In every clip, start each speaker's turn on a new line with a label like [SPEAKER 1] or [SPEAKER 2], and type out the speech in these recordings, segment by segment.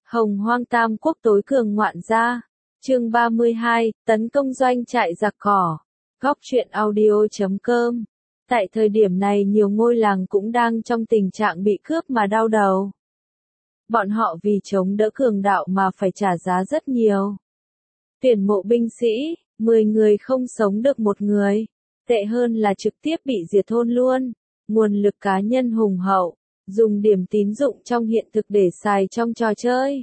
[SPEAKER 1] Hồng Hoang Tam Quốc tối cường ngoạn gia. Chương 32, tấn công doanh trại giặc cỏ. Góc truyện audio.com. Tại thời điểm này nhiều ngôi làng cũng đang trong tình trạng bị cướp mà đau đầu. Bọn họ vì chống đỡ cường đạo mà phải trả giá rất nhiều. Tuyển mộ binh sĩ, 10 người không sống được một người. Tệ hơn là trực tiếp bị diệt thôn luôn. Nguồn lực cá nhân hùng hậu, dùng điểm tín dụng trong hiện thực để xài trong trò chơi.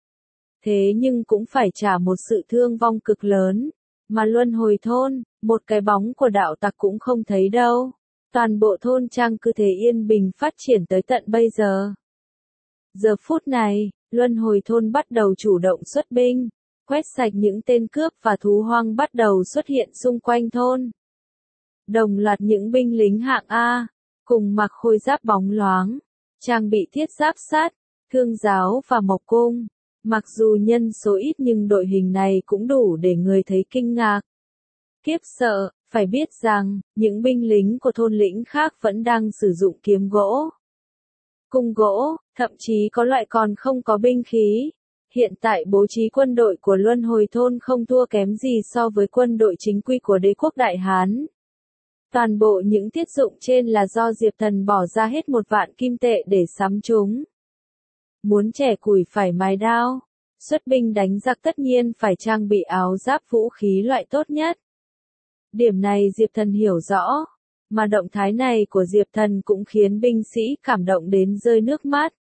[SPEAKER 1] Thế nhưng cũng phải trả một sự thương vong cực lớn. Mà luân hồi thôn, một cái bóng của đạo tặc cũng không thấy đâu. Toàn bộ thôn trang cứ thế yên bình phát triển tới tận bây giờ. Giờ phút này, luân hồi thôn bắt đầu chủ động xuất binh, quét sạch những tên cướp và thú hoang bắt đầu xuất hiện xung quanh thôn. Đồng loạt những binh lính hạng A, cùng mặc khôi giáp bóng loáng, trang bị thiết giáp sắt, thương giáo và mộc cung. Mặc dù nhân số ít nhưng đội hình này cũng đủ để người thấy kinh ngạc. Khiếp sợ, phải biết rằng, những binh lính của thôn lĩnh khác vẫn đang sử dụng kiếm gỗ, cung gỗ, thậm chí có loại còn không có binh khí. Hiện tại bố trí quân đội của luân hồi thôn không thua kém gì so với quân đội chính quy của đế quốc Đại Hán. Toàn bộ những thiết dụng trên là do Diệp Thần bỏ ra hết 1 vạn kim tệ để sắm chúng. Muốn chẻ củi phải mài đao, xuất binh đánh giặc tất nhiên phải trang bị áo giáp vũ khí loại tốt nhất. Điểm này Diệp Thần hiểu rõ, mà động thái này của Diệp Thần cũng khiến binh sĩ cảm động đến rơi nước mắt.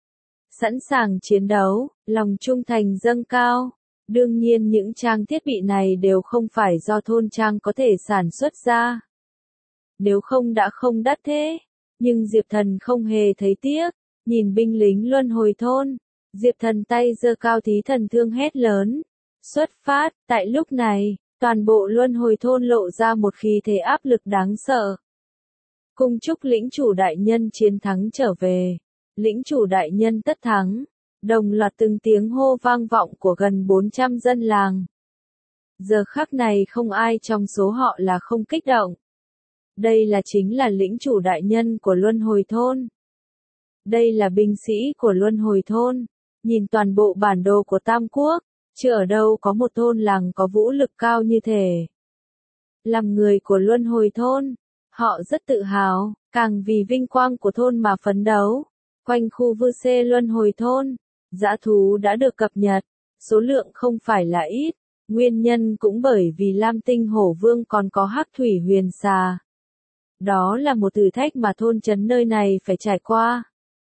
[SPEAKER 1] Sẵn sàng chiến đấu, lòng trung thành dâng cao. Đương nhiên những trang thiết bị này đều không phải do thôn trang có thể sản xuất ra. Nếu không đã không đắt thế. Nhưng Diệp Thần không hề thấy tiếc. Nhìn binh lính luân hồi thôn, Diệp Thần tay giơ cao thí thần thương hét lớn. Xuất phát, tại lúc này, toàn bộ luân hồi thôn lộ ra một khí thế áp lực đáng sợ. Cung chúc lĩnh chủ đại nhân chiến thắng trở về. Lĩnh chủ đại nhân tất thắng. Đồng loạt từng tiếng hô vang vọng của gần 400 dân làng. Giờ khắc này không ai trong số họ là không kích động. Đây chính là lĩnh chủ đại nhân của luân hồi thôn. Đây là binh sĩ của luân hồi thôn. Nhìn toàn bộ bản đồ của Tam Quốc, chưa ở đâu có một thôn làng có vũ lực cao như thế. Làm người của luân hồi thôn, họ rất tự hào, càng vì vinh quang của thôn mà phấn đấu. Quanh khu vư xê luân hồi thôn, dã thú đã được cập nhật, số lượng không phải là ít, nguyên nhân cũng bởi vì Lam Tinh Hổ Vương còn có Hắc Thủy Huyền Xà. Đó là một thử thách mà thôn trấn nơi này phải trải qua.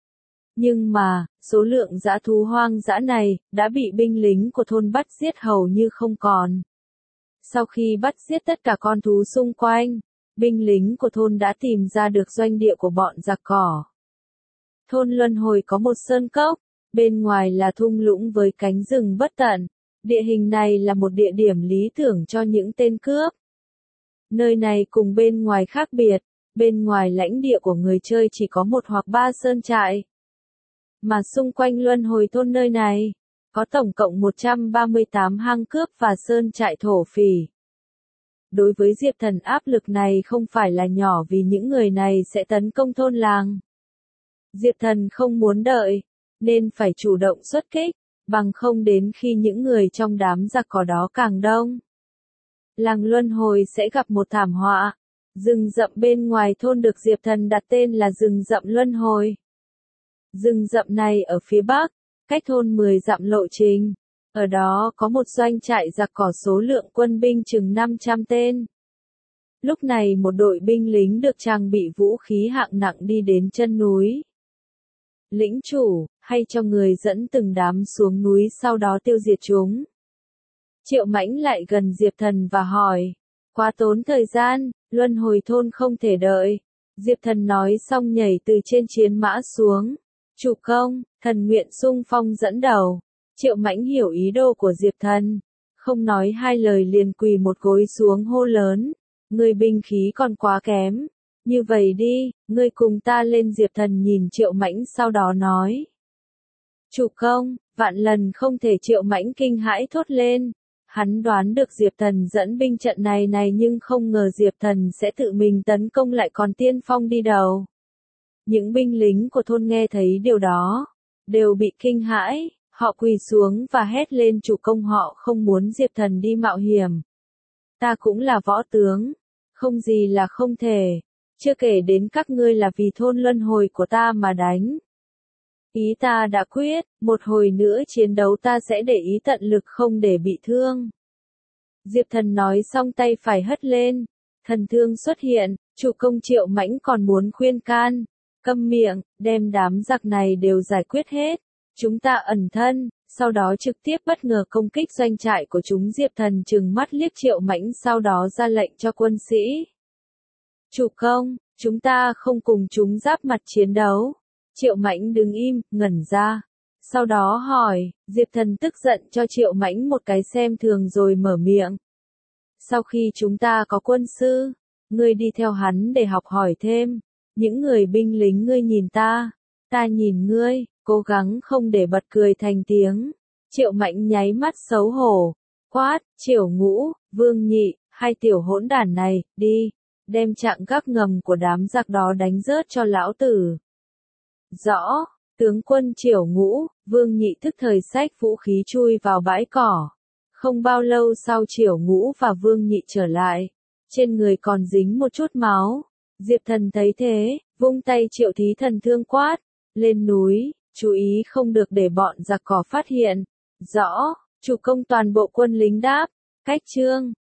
[SPEAKER 1] Nhưng mà, số lượng dã thú hoang dã này, đã bị binh lính của thôn bắt giết hầu như không còn. Sau khi bắt giết tất cả con thú xung quanh, binh lính của thôn đã tìm ra được doanh địa của bọn giặc cỏ. Thôn luân hồi có một sơn cốc, bên ngoài là thung lũng với cánh rừng bất tận. Địa hình này là một địa điểm lý tưởng cho những tên cướp. Nơi này cùng bên ngoài khác biệt, bên ngoài lãnh địa của người chơi chỉ có 1 hoặc 3 sơn trại. Mà xung quanh luân hồi thôn nơi này, có tổng cộng 138 hang cướp và sơn trại thổ phỉ. Đối với Diệp Thần áp lực này không phải là nhỏ vì những người này sẽ tấn công thôn làng. Diệp Thần không muốn đợi, nên phải chủ động xuất kích, bằng không đến khi những người trong đám giặc cỏ đó càng đông. Làng luân hồi sẽ gặp một thảm họa. Rừng rậm bên ngoài thôn được Diệp Thần đặt tên là rừng rậm luân hồi. Rừng rậm này ở phía bắc, cách thôn 10 dặm lộ trình. Ở đó có một doanh trại giặc cỏ số lượng quân binh chừng 500 tên. Lúc này một đội binh lính được trang bị vũ khí hạng nặng đi đến chân núi. Lĩnh chủ, hay cho người dẫn từng đám xuống núi sau đó tiêu diệt chúng. Triệu Mãnh lại gần Diệp Thần và hỏi. Quá tốn thời gian, luân hồi thôn không thể đợi. Diệp Thần nói xong nhảy từ trên chiến mã xuống. Chủ công, thần nguyện xung phong dẫn đầu. Triệu Mãnh hiểu ý đồ của Diệp Thần. Không nói 2 lời liền quỳ một gối xuống hô lớn. Người binh khí còn quá kém. Như vậy đi, ngươi cùng ta lên. Diệp Thần nhìn Triệu Mãnh sau đó nói. Chủ công, vạn lần không thể. Triệu Mãnh kinh hãi thốt lên. Hắn đoán được Diệp Thần dẫn binh trận này nhưng không ngờ Diệp Thần sẽ tự mình tấn công lại còn tiên phong đi đầu. Những binh lính của thôn nghe thấy điều đó, đều bị kinh hãi, Họ quỳ xuống và hét lên chủ công, họ không muốn Diệp Thần đi mạo hiểm. Ta cũng là võ tướng, không gì là không thể, chưa kể đến các ngươi là vì thôn luân hồi của ta mà đánh. Ý ta đã quyết, một hồi nữa chiến đấu ta sẽ để ý tận lực không để bị thương. Diệp Thần nói xong tay phải hất lên, thần thương xuất hiện, chủ công Triệu Mãnh còn muốn khuyên can, câm miệng, đem đám giặc này đều giải quyết hết, chúng ta ẩn thân, sau đó trực tiếp bất ngờ công kích doanh trại của chúng. Diệp Thần trừng mắt liếc Triệu Mãnh, sau đó ra lệnh cho quân sĩ. Chủ công, chúng ta không cùng chúng giáp mặt chiến đấu. Triệu Mãnh đứng im, ngẩn ra. Sau đó hỏi, Diệp Thần tức giận cho Triệu Mãnh một cái xem thường rồi mở miệng. Sau khi chúng ta có quân sư, ngươi đi theo hắn để học hỏi thêm. Những người binh lính ngươi nhìn ta nhìn ngươi, cố gắng không để bật cười thành tiếng. Triệu Mãnh nháy mắt xấu hổ, quát, Triệu Ngũ, Vương Nhị, hai tiểu hỗn đản này, đi, đem chặng gác ngầm của đám giặc đó đánh rớt cho lão tử. Rõ, tướng quân. Triệu Ngũ, Vương Nhị tức thời xách vũ khí chui vào bãi cỏ. Không bao lâu sau Triệu Ngũ và Vương Nhị trở lại, trên người còn dính một chút máu. Diệp Thần thấy thế, vung tay triệu thí thần thương quát, lên núi, chú ý không được để bọn giặc cỏ phát hiện. Rõ, chủ công. Toàn bộ quân lính đáp, cách chương.